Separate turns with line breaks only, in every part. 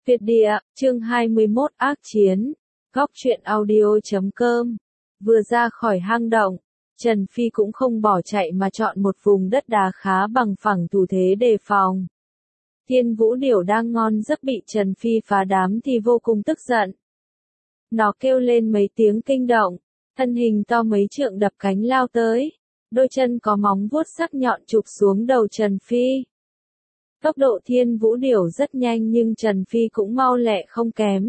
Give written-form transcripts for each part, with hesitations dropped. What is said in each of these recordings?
Việt địa, chương 21 ác chiến, góc truyện audio.com. Vừa ra khỏi hang động, Trần Phi cũng không bỏ chạy mà chọn một vùng đất đá khá bằng phẳng thủ thế đề phòng. Thiên Vũ Điểu đang ngon giấc bị Trần Phi phá đám thì vô cùng tức giận. Nó kêu lên mấy tiếng kinh động, thân hình to mấy trượng đập cánh lao tới, đôi chân có móng vuốt sắc nhọn chụp xuống đầu Trần Phi. Tốc độ Thiên Vũ Điểu rất nhanh nhưng Trần Phi cũng mau lẹ không kém.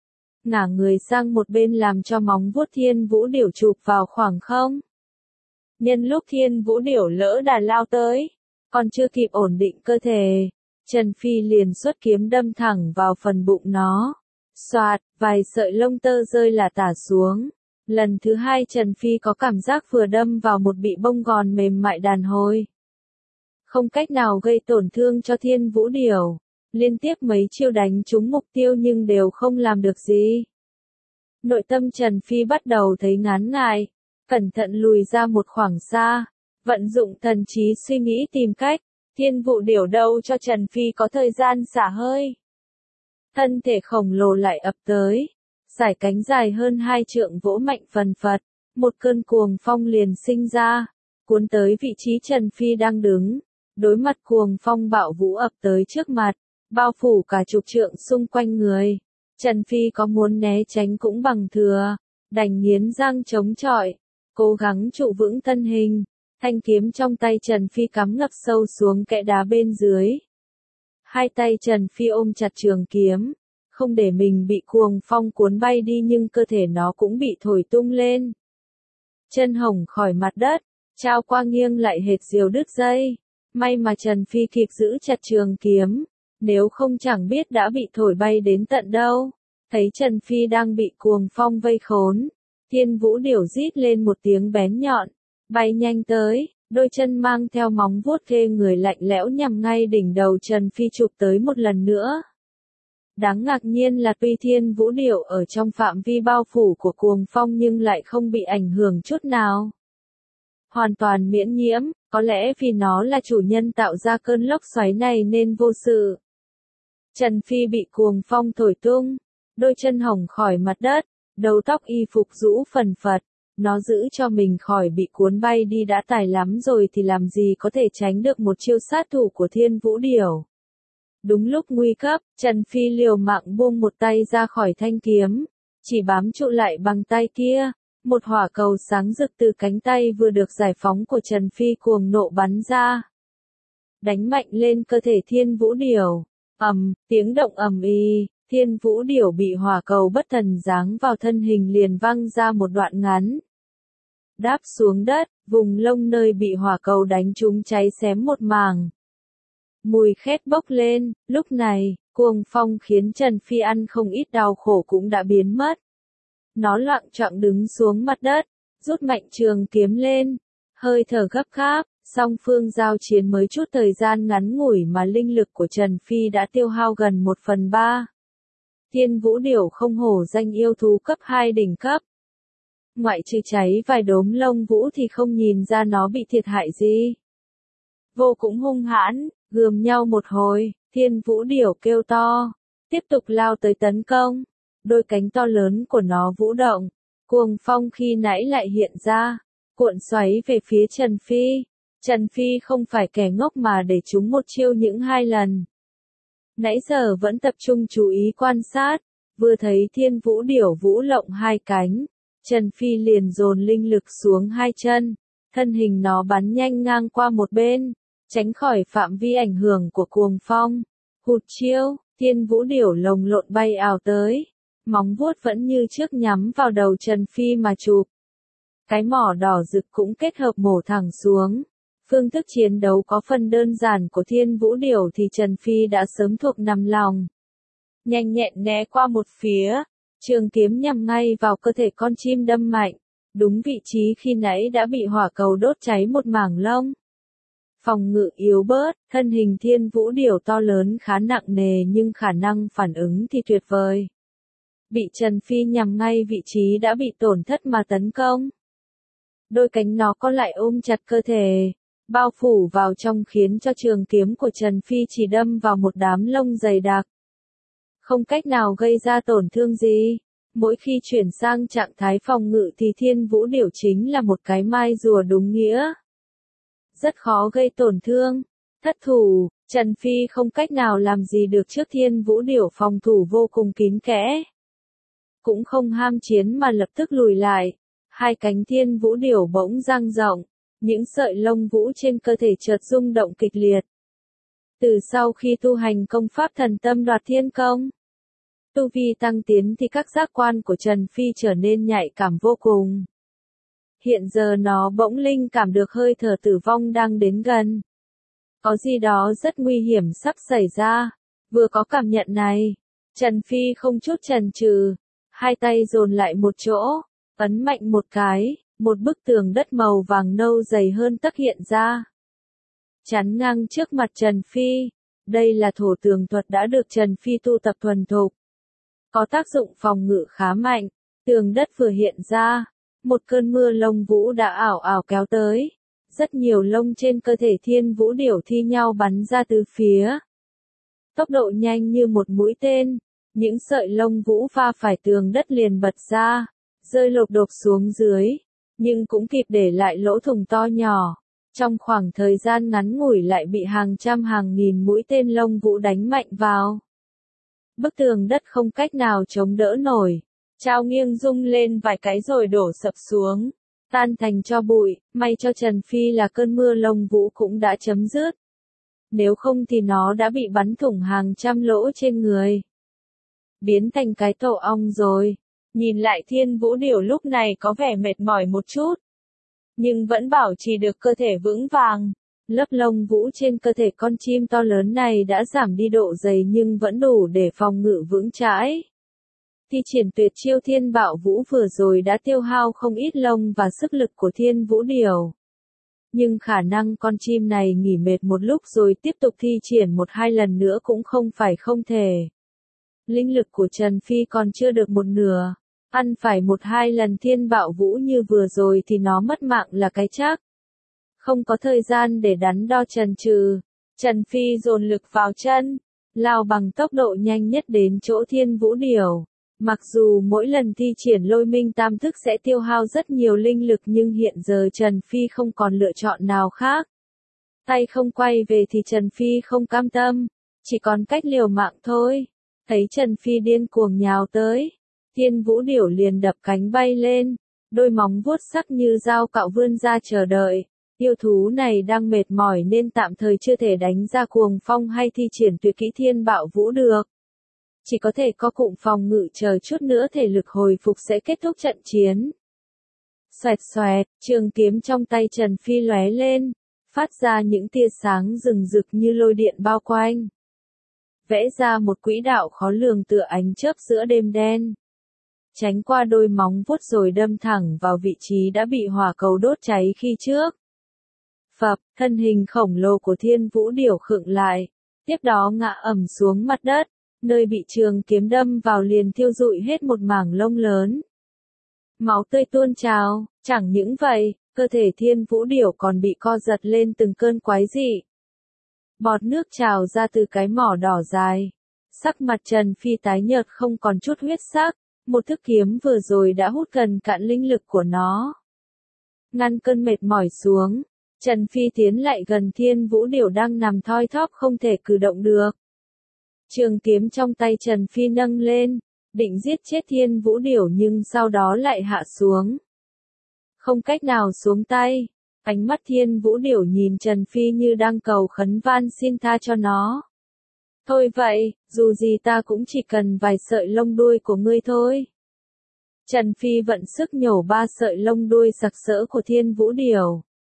Ngả người sang một bên làm cho móng vuốt Thiên Vũ Điểu chụp vào khoảng không. Nhân lúc Thiên Vũ Điểu lỡ đà lao tới, còn chưa kịp ổn định cơ thể, Trần Phi liền xuất kiếm đâm thẳng vào phần bụng nó. Xoạt, vài sợi lông tơ rơi lả tả xuống. Lần thứ hai Trần Phi có cảm giác vừa đâm vào một bị bông gòn mềm mại đàn hồi. Không cách nào gây tổn thương cho Thiên Vũ Điểu. Liên tiếp mấy chiêu đánh trúng mục tiêu nhưng đều không làm được gì. Nội tâm Trần Phi bắt đầu thấy ngán ngại, cẩn thận lùi ra một khoảng xa, vận dụng thần trí suy nghĩ tìm cách. Thiên Vũ Điểu đâu cho Trần Phi có thời gian xả hơi. Thân thể khổng lồ lại ập tới, sải cánh dài hơn 2 trượng vỗ mạnh phần phật, một cơn cuồng phong liền sinh ra, cuốn tới vị trí Trần Phi đang đứng. Đối mặt cuồng phong bạo vũ ập tới trước mặt, bao phủ cả chục trượng xung quanh người. Trần Phi có muốn né tránh cũng bằng thừa, đành nghiến răng chống chọi, cố gắng trụ vững thân hình. Thanh kiếm trong tay Trần Phi cắm ngập sâu xuống kẽ đá bên dưới. Hai tay Trần Phi ôm chặt trường kiếm, không để mình bị cuồng phong cuốn bay đi nhưng cơ thể nó cũng bị thổi tung lên. Chân hồng khỏi mặt đất, trao qua nghiêng lại hệt diều đứt dây. May mà Trần Phi kịp giữ chặt trường kiếm, nếu không chẳng biết đã bị thổi bay đến tận đâu. Thấy Trần Phi đang bị cuồng phong vây khốn, Thiên Vũ Điểu rít lên một tiếng bén nhọn, bay nhanh tới, đôi chân mang theo móng vuốt ghê người lạnh lẽo nhằm ngay đỉnh đầu Trần Phi chụp tới một lần nữa. Đáng ngạc nhiên là tuy Thiên Vũ Điểu ở trong phạm vi bao phủ của cuồng phong nhưng lại không bị ảnh hưởng chút nào. Hoàn toàn miễn nhiễm, có lẽ vì nó là chủ nhân tạo ra cơn lốc xoáy này nên vô sự. Trần Phi bị cuồng phong thổi tung, đôi chân hồng khỏi mặt đất, đầu tóc y phục rũ phần phật, nó giữ cho mình khỏi bị cuốn bay đi đã tài lắm rồi thì làm gì có thể tránh được một chiêu sát thủ của Thiên Vũ Điểu. Đúng lúc nguy cấp, Trần Phi liều mạng buông một tay ra khỏi thanh kiếm, chỉ bám trụ lại bằng tay kia. Một hỏa cầu sáng rực từ cánh tay vừa được giải phóng của Trần Phi cuồng nộ bắn ra. Đánh mạnh lên cơ thể Thiên Vũ Điểu. Tiếng động ầm ĩ, Thiên Vũ Điểu bị hỏa cầu bất thần giáng vào thân hình liền văng ra một đoạn ngắn. Đáp xuống đất, vùng lông nơi bị hỏa cầu đánh trúng cháy xém một mảng. Mùi khét bốc lên, lúc này, cuồng phong khiến Trần Phi ăn không ít đau khổ cũng đã biến mất. Nó loạng choạng đứng xuống mặt đất, rút mạnh trường kiếm lên, hơi thở gấp gáp, song phương giao chiến mới chút thời gian ngắn ngủi mà linh lực của Trần Phi đã tiêu hao gần 1/3. Thiên Vũ Điểu không hổ danh yêu thú cấp 2 đỉnh cấp. Ngoại trừ cháy vài đốm lông vũ thì không nhìn ra nó bị thiệt hại gì. Vô cũng hung hãn, gườm nhau một hồi, Thiên Vũ Điểu kêu to, tiếp tục lao tới tấn công. Đôi cánh to lớn của nó vũ động, cuồng phong khi nãy lại hiện ra, cuộn xoáy về phía Trần Phi. Trần Phi không phải kẻ ngốc mà để trúng một chiêu những 2 lần. Nãy giờ vẫn tập trung chú ý quan sát, vừa thấy Thiên Vũ Điểu vũ lộng 2 cánh, Trần Phi liền dồn linh lực xuống 2 chân, thân hình nó bắn nhanh ngang qua một bên, tránh khỏi phạm vi ảnh hưởng của cuồng phong. Hụt chiêu, Thiên Vũ Điểu lồng lộn bay ào tới. Móng vuốt vẫn như trước nhắm vào đầu Trần Phi mà chụp. Cái mỏ đỏ rực cũng kết hợp mổ thẳng xuống. Phương thức chiến đấu có phần đơn giản của Thiên Vũ Điểu thì Trần Phi đã sớm thuộc nằm lòng. Nhanh nhẹn né qua một phía, trường kiếm nhằm ngay vào cơ thể con chim đâm mạnh, đúng vị trí khi nãy đã bị hỏa cầu đốt cháy một mảng lông. Phòng ngự yếu bớt, thân hình Thiên Vũ Điểu to lớn khá nặng nề nhưng khả năng phản ứng thì tuyệt vời. Bị Trần Phi nhằm ngay vị trí đã bị tổn thất mà tấn công. Đôi cánh nó có lại ôm chặt cơ thể, bao phủ vào trong khiến cho trường kiếm của Trần Phi chỉ đâm vào một đám lông dày đặc. không cách nào gây ra tổn thương gì. Mỗi khi chuyển sang trạng thái phòng ngự thì Thiên Vũ Điểu chính là một cái mai rùa đúng nghĩa. Rất khó gây tổn thương. Thất thủ, Trần Phi không cách nào làm gì được trước Thiên Vũ Điểu phòng thủ vô cùng kín kẽ. Cũng không ham chiến mà lập tức lùi lại. Hai cánh Thiên Vũ Điểu bỗng dang rộng, những sợi lông vũ trên cơ thể chợt rung động kịch liệt. Từ sau khi tu hành công pháp thần tâm đoạt thiên công, tu vi tăng tiến thì các giác quan của Trần Phi trở nên nhạy cảm vô cùng. Hiện giờ nó bỗng linh cảm được hơi thở tử vong đang đến gần. Có gì đó rất nguy hiểm sắp xảy ra. Vừa có cảm nhận này, Trần Phi không chút chần chừ, hai tay dồn lại một chỗ, ấn mạnh một cái, một bức tường đất màu vàng nâu dày hơn tấc hiện ra. Chắn ngang trước mặt Trần Phi, đây là thổ tường thuật đã được Trần Phi tu tập thuần thục. Có tác dụng phòng ngự khá mạnh, tường đất vừa hiện ra, một cơn mưa lông vũ đã ảo ảo kéo tới. Rất nhiều lông trên cơ thể Thiên Vũ Điểu thi nhau bắn ra từ phía. Tốc độ nhanh như một mũi tên, những sợi lông vũ va phải tường đất liền bật ra, rơi lộp độp xuống dưới, nhưng cũng kịp để lại lỗ thủng to nhỏ. Trong khoảng thời gian ngắn ngủi lại bị hàng trăm hàng nghìn mũi tên lông vũ đánh mạnh vào. Bức tường đất không cách nào chống đỡ nổi, trao nghiêng rung lên vài cái rồi đổ sập xuống, tan thành tro bụi. May cho Trần Phi là cơn mưa lông vũ cũng đã chấm dứt. Nếu không thì nó đã bị bắn thủng hàng trăm lỗ trên người. Biến thành cái tổ ong rồi. Nhìn lại Thiên Vũ Điểu lúc này có vẻ mệt mỏi một chút, nhưng vẫn bảo trì được cơ thể vững vàng. Lớp lông vũ trên cơ thể con chim to lớn này đã giảm đi độ dày nhưng vẫn đủ để phòng ngự vững chãi. Thi triển tuyệt chiêu Thiên Bạo Vũ vừa rồi đã tiêu hao không ít lông và sức lực của Thiên Vũ Điểu. Nhưng khả năng con chim này nghỉ mệt một lúc rồi tiếp tục thi triển một hai lần nữa cũng không phải không thể. Linh lực của Trần Phi còn chưa được một nửa. Ăn phải một hai lần Thiên Bạo Vũ như vừa rồi thì nó mất mạng là cái chắc. Không có thời gian để đắn đo chần chừ, Trần Phi dồn lực vào chân, lao bằng tốc độ nhanh nhất đến chỗ Thiên Vũ Điểu. Mặc dù mỗi lần thi triển Lôi Minh Tam Thức sẽ tiêu hao rất nhiều linh lực nhưng hiện giờ Trần Phi không còn lựa chọn nào khác. Tay không quay về thì Trần Phi không cam tâm, chỉ còn cách liều mạng thôi. Thấy Trần Phi điên cuồng nhào tới, Thiên Vũ Điểu liền đập cánh bay lên, đôi móng vuốt sắc như dao cạo vươn ra chờ đợi. Yêu thú này đang mệt mỏi nên tạm thời chưa thể đánh ra cuồng phong hay thi triển tuyệt kỹ Thiên Bạo Vũ được. Chỉ có thể có cụm phòng ngự chờ chút nữa thể lực hồi phục sẽ kết thúc trận chiến. Xoẹt xoẹt, trường kiếm trong tay Trần Phi lóe lên, phát ra những tia sáng rừng rực như lôi điện bao quanh. Vẽ ra một quỹ đạo khó lường tựa ánh chớp giữa đêm đen. Tránh qua đôi móng vuốt rồi đâm thẳng vào vị trí đã bị hỏa cầu đốt cháy khi trước. Phập, thân hình khổng lồ của Thiên Vũ Điểu khựng lại, tiếp đó ngã ầm xuống mặt đất, nơi bị trường kiếm đâm vào liền thiêu rụi hết một mảng lông lớn. Máu tươi tuôn trào, chẳng những vậy, cơ thể Thiên Vũ Điểu còn bị co giật lên từng cơn quái dị. Bọt nước trào ra từ cái mỏ đỏ dài. Sắc mặt Trần Phi tái nhợt không còn chút huyết sắc, một thức kiếm vừa rồi đã hút gần cạn linh lực của nó. Ngăn cơn mệt mỏi xuống, Trần Phi tiến lại gần Thiên Vũ Điểu đang nằm thoi thóp không thể cử động được. Trường kiếm trong tay Trần Phi nâng lên, định giết chết Thiên Vũ Điểu nhưng sau đó lại hạ xuống. Không cách nào xuống tay, ánh mắt Thiên Vũ Điểu nhìn Trần Phi như đang cầu khấn van xin tha cho nó. Thôi vậy, dù gì ta cũng chỉ cần vài sợi lông đuôi của ngươi thôi. Trần Phi vận sức nhổ 3 sợi lông đuôi sặc sỡ của Thiên Vũ Điểu.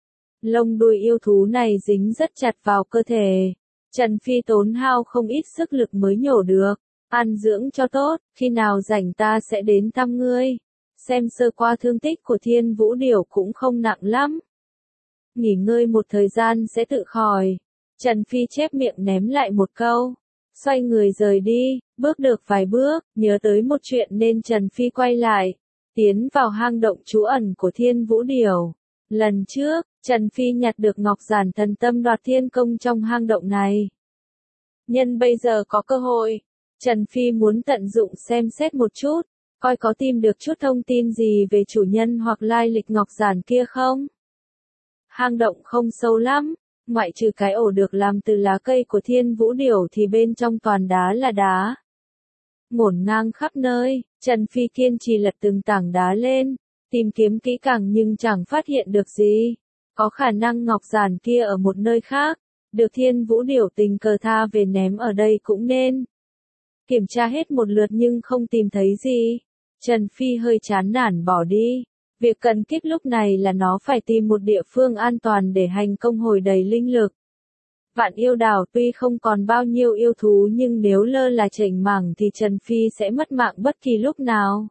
Lông đuôi yêu thú này dính rất chặt vào cơ thể. Trần Phi tốn hao không ít sức lực mới nhổ được. Ăn dưỡng cho tốt, khi nào rảnh ta sẽ đến thăm ngươi. Xem sơ qua thương tích của Thiên Vũ Điểu cũng không nặng lắm. Nghỉ ngơi một thời gian sẽ tự khỏi. Trần Phi chép miệng ném lại một câu. Xoay người rời đi, bước được vài bước, nhớ tới một chuyện nên Trần Phi quay lại. Tiến vào hang động trú ẩn của Thiên Vũ Điểu. Lần trước, Trần Phi nhặt được Ngọc Giản Thần Tâm Đoạt Thiên Công trong hang động này. Nhân bây giờ có cơ hội, Trần Phi muốn tận dụng xem xét một chút, coi có tìm được chút thông tin gì về chủ nhân hoặc lai lịch ngọc giản kia không. Hang động không sâu lắm, ngoại trừ cái ổ được làm từ lá cây của Thiên Vũ Điểu thì bên trong toàn đá là đá. Ngổn ngang khắp nơi, Trần Phi kiên trì lật từng tảng đá lên, tìm kiếm kỹ càng nhưng chẳng phát hiện được gì. Có khả năng ngọc giản kia ở một nơi khác, được Thiên Vũ Điểu tình cờ tha về ném ở đây cũng nên. Kiểm tra hết một lượt nhưng không tìm thấy gì. Trần Phi hơi chán nản bỏ đi. Việc cần kiếp lúc này là nó phải tìm một địa phương an toàn để hành công hồi đầy linh lực. Vạn Yêu Đảo tuy không còn bao nhiêu yêu thú nhưng nếu lơ là chểnh mảng thì Trần Phi sẽ mất mạng bất kỳ lúc nào.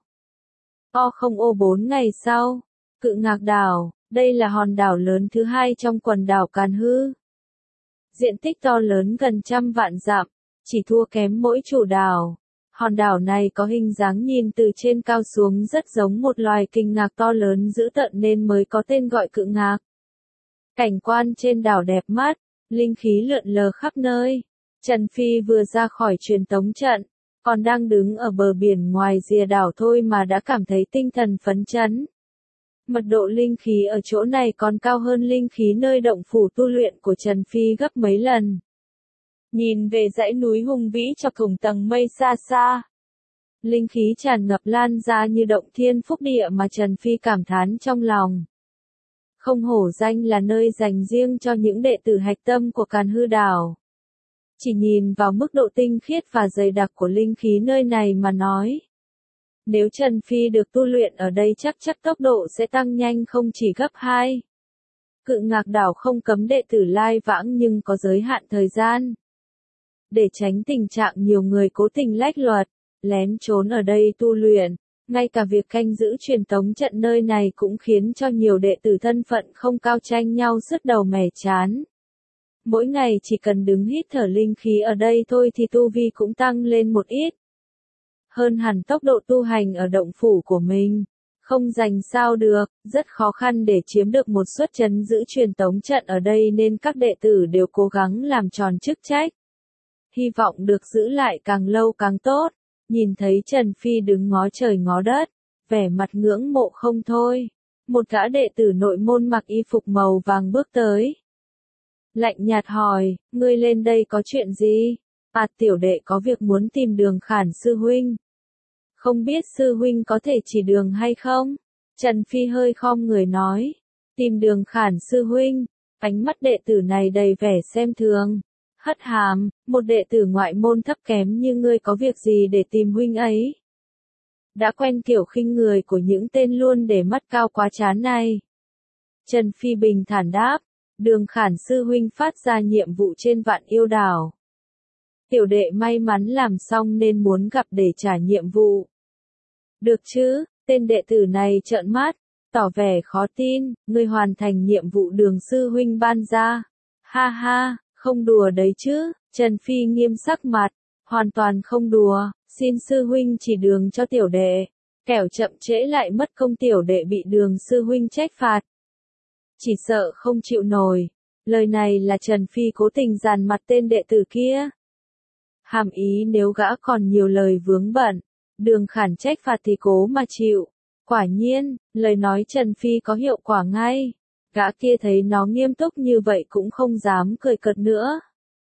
O4 ngày sau, Cự Ngạc Đảo, đây là hòn đảo lớn thứ hai trong quần đảo Càn Hư. Diện tích to lớn gần 100.000 dặm, chỉ thua kém mỗi chủ đảo. Hòn đảo này có hình dáng nhìn từ trên cao xuống rất giống một loài kình ngạc to lớn dữ tợn nên mới có tên gọi Cự Ngạc. Cảnh quan trên đảo đẹp mắt, linh khí lượn lờ khắp nơi. Trần Phi vừa ra khỏi truyền tống trận, còn đang đứng ở bờ biển ngoài rìa đảo thôi mà đã cảm thấy tinh thần phấn chấn. Mật độ linh khí ở chỗ này còn cao hơn linh khí nơi động phủ tu luyện của Trần Phi gấp mấy lần. Nhìn về dãy núi hùng vĩ chọc thủng tầng mây xa xa. Linh khí tràn ngập lan ra như động thiên phúc địa mà Trần Phi cảm thán trong lòng. Không hổ danh là nơi dành riêng cho những đệ tử hạch tâm của Càn Hư đảo. Chỉ nhìn vào mức độ tinh khiết và dày đặc của linh khí nơi này mà nói. Nếu Trần Phi được tu luyện ở đây chắc tốc độ sẽ tăng nhanh không chỉ gấp 2. Cự Ngạc Đảo không cấm đệ tử lai vãng nhưng có giới hạn thời gian. Để tránh tình trạng nhiều người cố tình lách luật, lén trốn ở đây tu luyện, ngay cả việc canh giữ truyền tống trận nơi này cũng khiến cho nhiều đệ tử thân phận không cao tranh nhau sứt đầu mẻ chán. Mỗi ngày chỉ cần đứng hít thở linh khí ở đây thôi thì tu vi cũng tăng lên một ít. Hơn hẳn tốc độ tu hành ở động phủ của mình. Không giành sao được, rất khó khăn để chiếm được một suất trấn giữ truyền tống trận ở đây nên các đệ tử đều cố gắng làm tròn chức trách. Hy vọng được giữ lại càng lâu càng tốt. Nhìn thấy Trần Phi đứng ngó trời ngó đất, vẻ mặt ngưỡng mộ không thôi. Một gã đệ tử nội môn mặc y phục màu vàng bước tới. Lạnh nhạt hỏi, ngươi lên đây có chuyện gì? Tiểu đệ có việc muốn tìm Đường Khản sư huynh. Không biết sư huynh có thể chỉ đường hay không? Trần Phi hơi khom người nói. Tìm Đường Khản sư huynh. Ánh mắt đệ tử này đầy vẻ xem thường. Hất hàm, một đệ tử ngoại môn thấp kém như ngươi có việc gì để tìm huynh ấy? Đã quen kiểu khinh người của những tên luôn để mắt cao quá chán này. Trần Phi bình thản đáp, Đường Khản sư huynh phát ra nhiệm vụ trên Vạn Yêu Đảo. Tiểu đệ may mắn làm xong nên muốn gặp để trả nhiệm vụ. Được chứ, tên đệ tử này trợn mắt, tỏ vẻ khó tin, ngươi hoàn thành nhiệm vụ Đường sư huynh ban ra. Ha ha. Không đùa đấy chứ, Trần Phi nghiêm sắc mặt, hoàn toàn không đùa, xin sư huynh chỉ đường cho tiểu đệ, kẻo chậm trễ lại mất công tiểu đệ bị Đường sư huynh trách phạt. Chỉ sợ không chịu nổi, lời này là Trần Phi cố tình dàn mặt tên đệ tử kia. Hàm ý nếu gã còn nhiều lời vướng bận, Đường Khản trách phạt thì cố mà chịu. Quả nhiên, lời nói Trần Phi có hiệu quả ngay. Gã kia thấy nó nghiêm túc như vậy cũng không dám cười cợt nữa.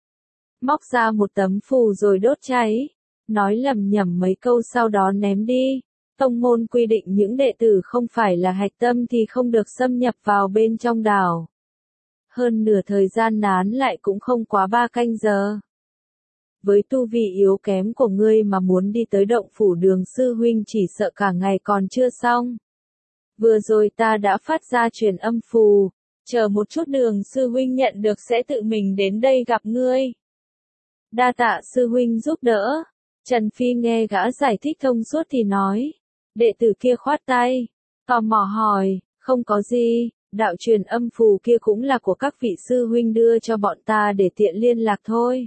Móc ra một tấm phù rồi đốt cháy. Nói lầm nhầm mấy câu sau đó ném đi. Tông môn quy định những đệ tử không phải là hạch tâm thì không được xâm nhập vào bên trong đảo. Hơn nửa thời gian nán lại cũng không quá 3 canh giờ. Với tu vi yếu kém của ngươi mà muốn đi tới động phủ Đường sư huynh chỉ sợ cả ngày còn chưa xong. Vừa rồi ta đã phát ra truyền âm phù, chờ một chút Đường sư huynh nhận được sẽ tự mình đến đây gặp ngươi. Đa tạ sư huynh giúp đỡ. Trần Phi nghe gã giải thích thông suốt thì nói. Đệ tử kia khoát tay, tò mò hỏi, không có gì, đạo truyền âm phù kia cũng là của các vị sư huynh đưa cho bọn ta để tiện liên lạc thôi.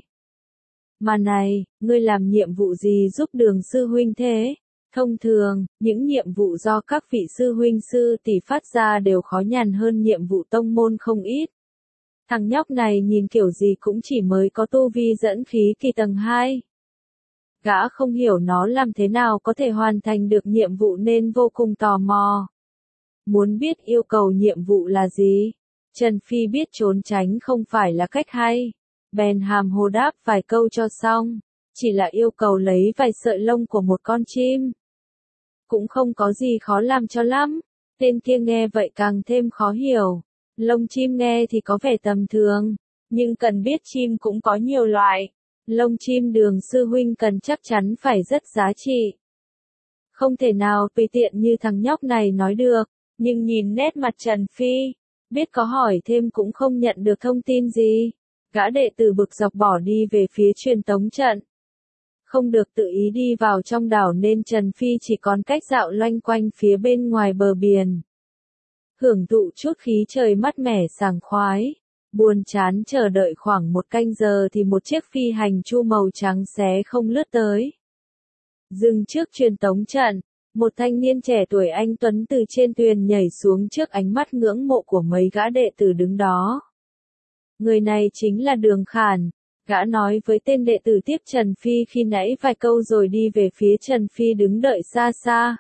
Mà này, ngươi làm nhiệm vụ gì giúp Đường sư huynh thế? Thông thường, những nhiệm vụ do các vị sư huynh sư tỷ phát ra đều khó nhằn hơn nhiệm vụ tông môn không ít. Thằng nhóc này nhìn kiểu gì cũng chỉ mới có tu vi dẫn khí kỳ tầng 2. Gã không hiểu nó làm thế nào có thể hoàn thành được nhiệm vụ nên vô cùng tò mò. Muốn biết yêu cầu nhiệm vụ là gì? Trần Phi biết trốn tránh không phải là cách hay. Bèn hàm hồ đáp vài câu cho xong. Chỉ là yêu cầu lấy vài sợi lông của một con chim. Cũng không có gì khó làm cho lắm. Tên kia nghe vậy càng thêm khó hiểu. Lông chim nghe thì có vẻ tầm thường. Nhưng cần biết chim cũng có nhiều loại. Lông chim Đường sư huynh cần chắc chắn phải rất giá trị. Không thể nào tùy tiện như thằng nhóc này nói được. Nhưng nhìn nét mặt Trần Phi, biết có hỏi thêm cũng không nhận được thông tin gì. Gã đệ tử bực dọc bỏ đi về phía truyền tống trận. Không được tự ý đi vào trong đảo nên Trần Phi chỉ còn cách dạo loanh quanh phía bên ngoài bờ biển. Hưởng thụ chút khí trời mát mẻ sảng khoái. Buồn chán chờ đợi khoảng 1 canh giờ thì một chiếc phi hành chu màu trắng xé không lướt tới. Dừng trước truyền tống trận, một thanh niên trẻ tuổi anh tuấn từ trên thuyền nhảy xuống trước ánh mắt ngưỡng mộ của mấy gã đệ tử đứng đó. Người này chính là Đường Khản. Gã nói với tên đệ tử tiếp Trần Phi khi nãy vài câu rồi đi về phía Trần Phi đứng đợi xa xa.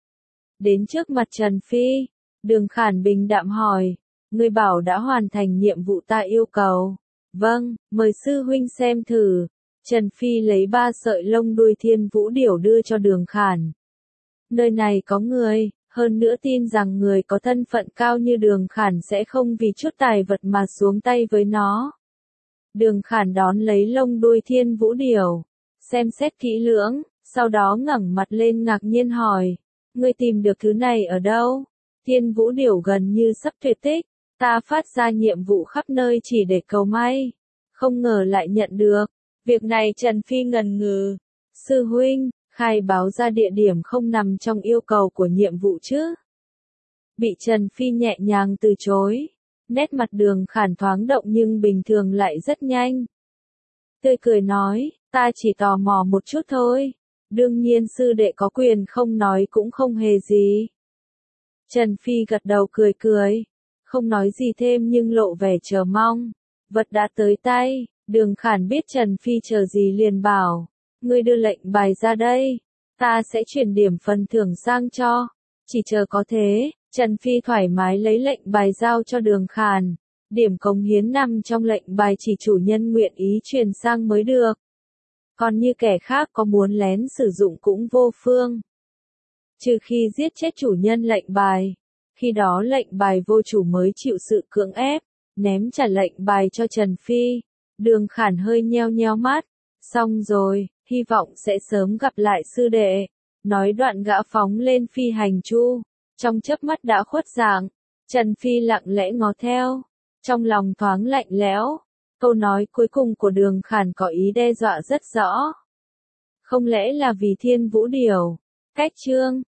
Đến trước mặt Trần Phi, Đường Khản bình đạm hỏi, ngươi bảo đã hoàn thành nhiệm vụ ta yêu cầu. Vâng, mời sư huynh xem thử. Trần Phi lấy 3 sợi lông đuôi thiên vũ điểu đưa cho Đường Khản. Nơi này có người, hơn nữa tin rằng người có thân phận cao như Đường Khản sẽ không vì chút tài vật mà xuống tay với nó. Đường Khản đón lấy lông đuôi thiên vũ điểu, xem xét kỹ lưỡng, sau đó ngẩng mặt lên ngạc nhiên hỏi, ngươi tìm được thứ này ở đâu? Thiên vũ điểu gần như sắp tuyệt tích, ta phát ra nhiệm vụ khắp nơi chỉ để cầu may, không ngờ lại nhận được. Việc này Trần Phi ngần ngừ. Sư huynh, khai báo ra địa điểm không nằm trong yêu cầu của nhiệm vụ chứ? Bị Trần Phi nhẹ nhàng từ chối. Nét mặt Đường Khản thoáng động nhưng bình thường lại rất nhanh. Tươi cười nói, ta chỉ tò mò một chút thôi. Đương nhiên sư đệ có quyền không nói cũng không hề gì. Trần Phi gật đầu cười cười. Không nói gì thêm nhưng lộ vẻ chờ mong. Vật đã tới tay, Đường Khản biết Trần Phi chờ gì liền bảo. Ngươi đưa lệnh bài ra đây. Ta sẽ chuyển điểm phần thưởng sang cho. Chỉ chờ có thế. Trần Phi thoải mái lấy lệnh bài giao cho Đường Khản. Điểm cống hiến nằm trong lệnh bài chỉ chủ nhân nguyện ý truyền sang mới được. Còn như kẻ khác có muốn lén sử dụng cũng vô phương. Trừ khi giết chết chủ nhân lệnh bài. Khi đó lệnh bài vô chủ mới chịu sự cưỡng ép. Ném trả lệnh bài cho Trần Phi. Đường Khản hơi nheo nheo mắt. Xong rồi, hy vọng sẽ sớm gặp lại sư đệ. Nói đoạn gã phóng lên phi hành chu. Trong chớp mắt đã khuất dạng, Trần Phi lặng lẽ ngó theo, trong lòng thoáng lạnh lẽo, câu nói cuối cùng của Đường Khản có ý đe dọa rất rõ. Không lẽ là vì thiên vũ điểu? Cách chương